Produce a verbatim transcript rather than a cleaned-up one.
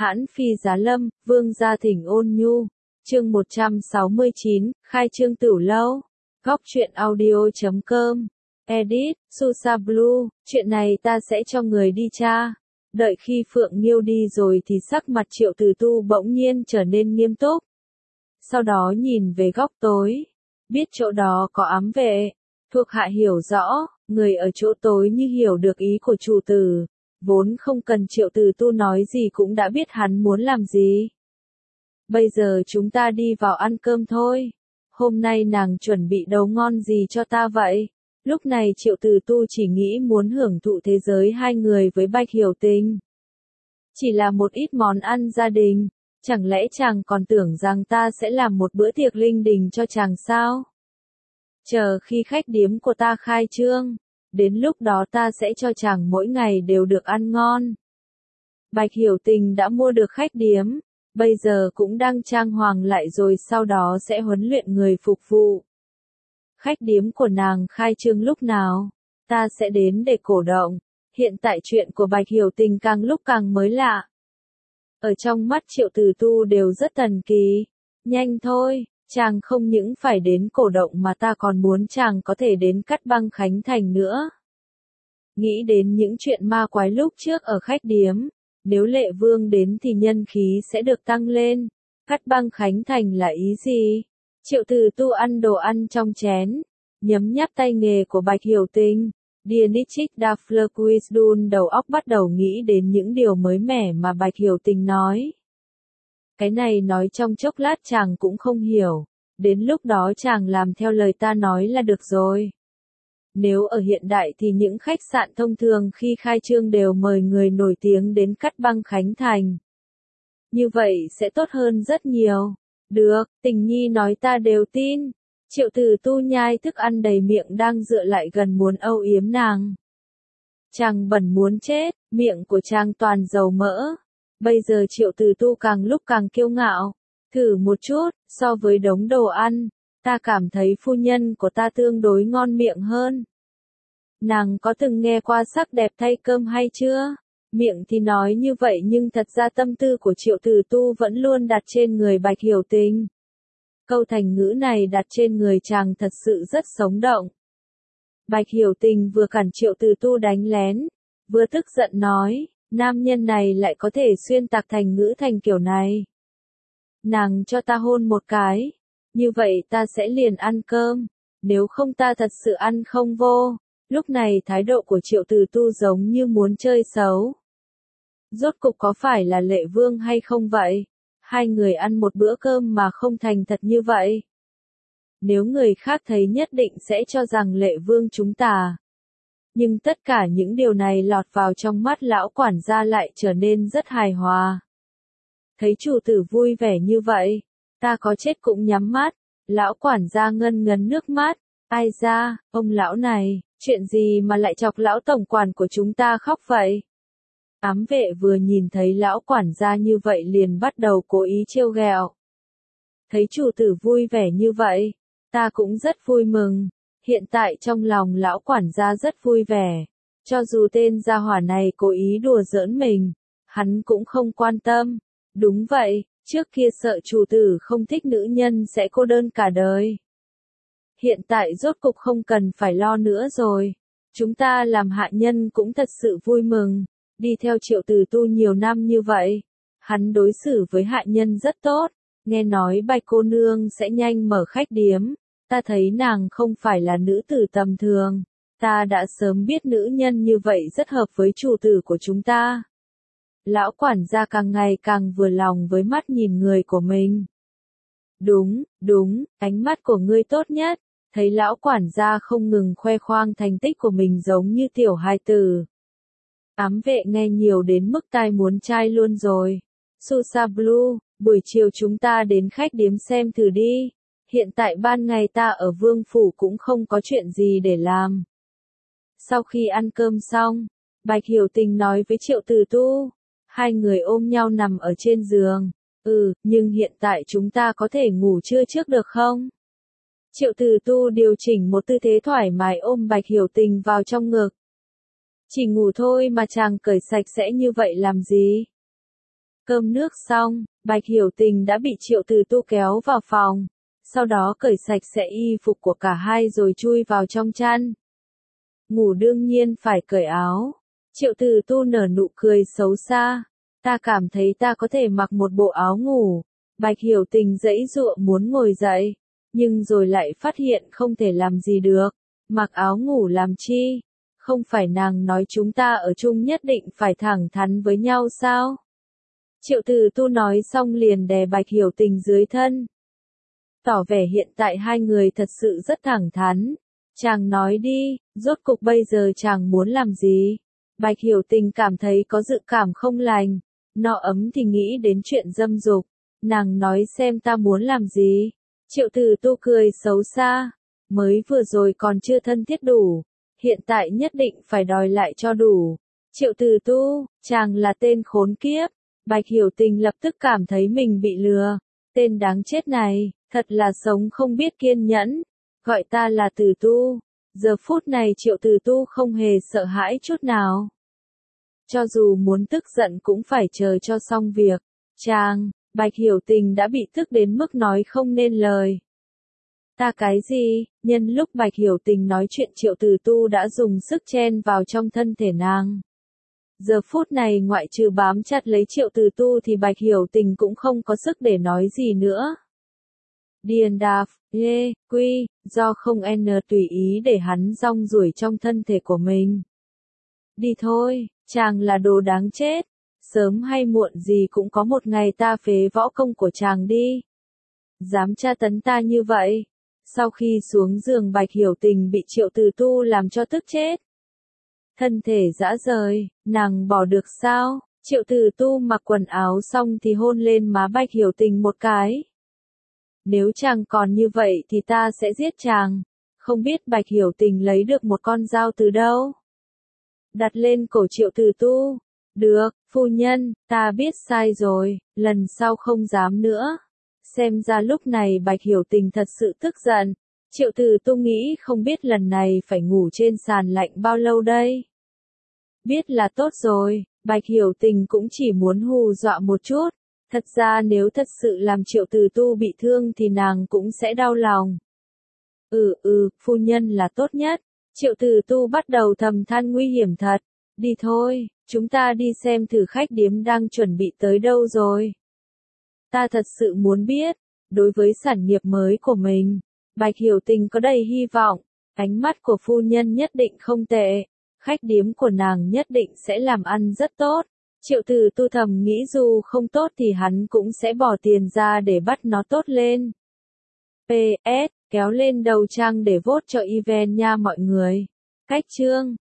Hãn Phi Giá Lâm, Vương Gia Thỉnh Ôn Nhu. Chương một trăm sáu mươi chín, khai trương tửu lâu. Góc truyện audio chấm com. Edit, Susa Blue, chuyện này ta sẽ cho người đi tra. Đợi khi Phượng Nghiêu đi rồi thì sắc mặt Triệu Từ Tu bỗng nhiên trở nên nghiêm túc. Sau đó nhìn về góc tối. Biết chỗ đó có ám vệ. Thuộc hạ hiểu rõ, người ở chỗ tối như hiểu được ý của chủ tử. Vốn không cần Triệu Từ Tu nói gì cũng đã biết hắn muốn làm gì. Bây giờ chúng ta đi vào ăn cơm thôi. Hôm nay nàng chuẩn bị đồ ngon gì cho ta vậy? Lúc này Triệu Từ Tu chỉ nghĩ muốn hưởng thụ thế giới hai người với Bạch Hiểu Tình. Chỉ là một ít món ăn gia đình, chẳng lẽ chàng còn tưởng rằng ta sẽ làm một bữa tiệc linh đình cho chàng sao? Chờ khi khách điếm của ta khai trương, đến lúc đó ta sẽ cho chàng mỗi ngày đều được ăn ngon. Bạch Hiểu Tình đã mua được khách điếm, bây giờ cũng đang trang hoàng lại rồi sau đó sẽ huấn luyện người phục vụ. Khách điếm của nàng khai trương lúc nào? Ta sẽ đến để cổ động. Hiện tại chuyện của Bạch Hiểu Tình càng lúc càng mới lạ. Ở trong mắt Triệu Từ Tu đều rất thần kỳ. Nhanh thôi, chàng không những phải đến cổ động mà ta còn muốn chàng có thể đến Cát Băng Khánh Thành nữa. Nghĩ đến những chuyện ma quái lúc trước ở khách điếm, nếu Lệ Vương đến thì nhân khí sẽ được tăng lên. Cát Băng Khánh Thành là ý gì? Triệu Từ Tu ăn đồ ăn trong chén, nhấm nháp tay nghề của Bạch Hiểu Tình. Dienichik da Fleur đầu óc bắt đầu nghĩ đến những điều mới mẻ mà Bạch Hiểu Tình nói. Cái này nói trong chốc lát chàng cũng không hiểu, đến lúc đó chàng làm theo lời ta nói là được rồi. Nếu ở hiện đại thì những khách sạn thông thường khi khai trương đều mời người nổi tiếng đến Cát Băng Khánh Thành. Như vậy sẽ tốt hơn rất nhiều. Được, Tình Nhi nói ta đều tin. Triệu Từ Tu nhai thức ăn đầy miệng đang dựa lại gần muốn âu yếm nàng. Chàng bẩn muốn chết, miệng của chàng toàn dầu mỡ. Bây giờ Triệu Từ Tu càng lúc càng kiêu ngạo. Thử một chút, so với đống đồ ăn, ta cảm thấy phu nhân của ta tương đối ngon miệng hơn. Nàng có từng nghe qua sắc đẹp thay cơm hay chưa? Miệng thì nói như vậy nhưng thật ra tâm tư của Triệu Từ Tu vẫn luôn đặt trên người Bạch Hiểu Tình. Câu thành ngữ này đặt trên người chàng thật sự rất sống động. Bạch Hiểu Tình vừa cản Triệu Từ Tu đánh lén, vừa tức giận nói, nam nhân này lại có thể xuyên tạc thành ngữ thành kiểu này. Nàng cho ta hôn một cái, như vậy ta sẽ liền ăn cơm, nếu không ta thật sự ăn không vô. Lúc này thái độ của Triệu Từ Tu giống như muốn chơi xấu. Rốt cục có phải là Lệ Vương hay không vậy? Hai người ăn một bữa cơm mà không thành thật như vậy. Nếu người khác thấy nhất định sẽ cho rằng Lệ Vương chúng ta. Nhưng tất cả những điều này lọt vào trong mắt lão quản gia lại trở nên rất hài hòa. Thấy chủ tử vui vẻ như vậy, ta có chết cũng nhắm mắt. Lão quản gia ngân ngấn nước mắt. Ai da, ông lão này, chuyện gì mà lại chọc lão tổng quản của chúng ta khóc vậy? Ám vệ vừa nhìn thấy lão quản gia như vậy liền bắt đầu cố ý trêu ghẹo. Thấy chủ tử vui vẻ như vậy, ta cũng rất vui mừng. Hiện tại trong lòng lão quản gia rất vui vẻ. Cho dù tên gia hỏa này cố ý đùa giỡn mình, hắn cũng không quan tâm. Đúng vậy, trước kia sợ chủ tử không thích nữ nhân sẽ cô đơn cả đời. Hiện tại rốt cục không cần phải lo nữa rồi. Chúng ta làm hạ nhân cũng thật sự vui mừng. Đi theo Triệu Từ Tu nhiều năm như vậy, hắn đối xử với hạ nhân rất tốt. Nghe nói Bạch cô nương sẽ nhanh mở khách điếm, ta thấy nàng không phải là nữ tử tầm thường. Ta đã sớm biết nữ nhân như vậy rất hợp với chủ tử của chúng ta. Lão quản gia càng ngày càng vừa lòng với mắt nhìn người của mình. Đúng, đúng, ánh mắt của ngươi tốt nhất. Thấy lão quản gia không ngừng khoe khoang thành tích của mình giống như tiểu hài tử. Ám vệ nghe nhiều đến mức tai muốn chai luôn rồi. Susa Blue, buổi chiều chúng ta đến khách điếm xem thử đi. Hiện tại ban ngày ta ở vương phủ cũng không có chuyện gì để làm. Sau khi ăn cơm xong, Bạch Hiểu Tình nói với Triệu Từ Tu. Hai người ôm nhau nằm ở trên giường. Ừ, nhưng hiện tại chúng ta có thể ngủ trưa trước được không? Triệu Từ Tu điều chỉnh một tư thế thoải mái ôm Bạch Hiểu Tình vào trong ngực. Chỉ ngủ thôi mà chàng cởi sạch sẽ như vậy làm gì? Cơm nước xong, Bạch Hiểu Tình đã bị Triệu Từ Tu kéo vào phòng, sau đó cởi sạch sẽ y phục của cả hai rồi chui vào trong chăn. Ngủ đương nhiên phải cởi áo. Triệu Từ Tu nở nụ cười xấu xa. Ta cảm thấy ta có thể mặc một bộ áo ngủ. Bạch Hiểu Tình giãy giụa muốn ngồi dậy, nhưng rồi lại phát hiện không thể làm gì được. Mặc áo ngủ làm chi? Không phải nàng nói chúng ta ở chung nhất định phải thẳng thắn với nhau sao? Triệu Từ Tu nói xong liền đè Bạch Hiểu Tình dưới thân. Tỏ vẻ hiện tại hai người thật sự rất thẳng thắn. Chàng nói đi, rốt cục bây giờ chàng muốn làm gì? Bạch Hiểu Tình cảm thấy có dự cảm không lành. Nọ ấm thì nghĩ đến chuyện dâm dục. Nàng nói xem ta muốn làm gì? Triệu Từ Tu cười xấu xa. Mới vừa rồi còn chưa thân thiết đủ. Hiện tại nhất định phải đòi lại cho đủ. Triệu Từ Tu, chàng là tên khốn kiếp. Bạch Hiểu Tình lập tức cảm thấy mình bị lừa. Tên đáng chết này, thật là sống không biết kiên nhẫn. Gọi ta là Từ Tu. Giờ phút này Triệu Từ Tu không hề sợ hãi chút nào. Cho dù muốn tức giận cũng phải chờ cho xong việc. Chàng, Bạch Hiểu Tình đã bị tức đến mức nói không nên lời. Ta cái gì? Nhân lúc Bạch Hiểu Tình nói chuyện Triệu Từ Tu đã dùng sức chen vào trong thân thể nàng. Giờ phút này ngoại trừ bám chặt lấy Triệu Từ Tu thì Bạch Hiểu Tình cũng không có sức để nói gì nữa. Điền đạp, ê, quy, do không n tùy ý để hắn rong ruổi trong thân thể của mình. Đi thôi, chàng là đồ đáng chết. Sớm hay muộn gì cũng có một ngày ta phế võ công của chàng đi. Dám tra tấn ta như vậy. Sau khi xuống giường Bạch Hiểu Tình bị Triệu Từ Tu làm cho tức chết. Thân thể dã rời, nàng bỏ được sao? Triệu Từ Tu mặc quần áo xong thì hôn lên má Bạch Hiểu Tình một cái. Nếu chàng còn như vậy thì ta sẽ giết chàng. Không biết Bạch Hiểu Tình lấy được một con dao từ đâu. Đặt lên cổ Triệu Từ Tu. Được, phu nhân, ta biết sai rồi, lần sau không dám nữa. Xem ra lúc này Bạch Hiểu Tình thật sự tức giận. Triệu Từ Tu nghĩ không biết lần này phải ngủ trên sàn lạnh bao lâu đây. Biết là tốt rồi, Bạch Hiểu Tình cũng chỉ muốn hù dọa một chút. Thật ra nếu thật sự làm Triệu Từ Tu bị thương thì nàng cũng sẽ đau lòng. Ừ ừ, phu nhân là tốt nhất. Triệu Từ Tu bắt đầu thầm than nguy hiểm thật. Đi thôi, chúng ta đi xem thử khách điếm đang chuẩn bị tới đâu rồi. Ta thật sự muốn biết, đối với sản nghiệp mới của mình, Bạch Hiểu Tình có đầy hy vọng. Ánh mắt của phu nhân nhất định không tệ. Khách điếm của nàng nhất định sẽ làm ăn rất tốt. Triệu Từ Tu thầm nghĩ dù không tốt thì hắn cũng sẽ bỏ tiền ra để bắt nó tốt lên. pê ét, kéo lên đầu trang để vote cho event nha mọi người. Cách chương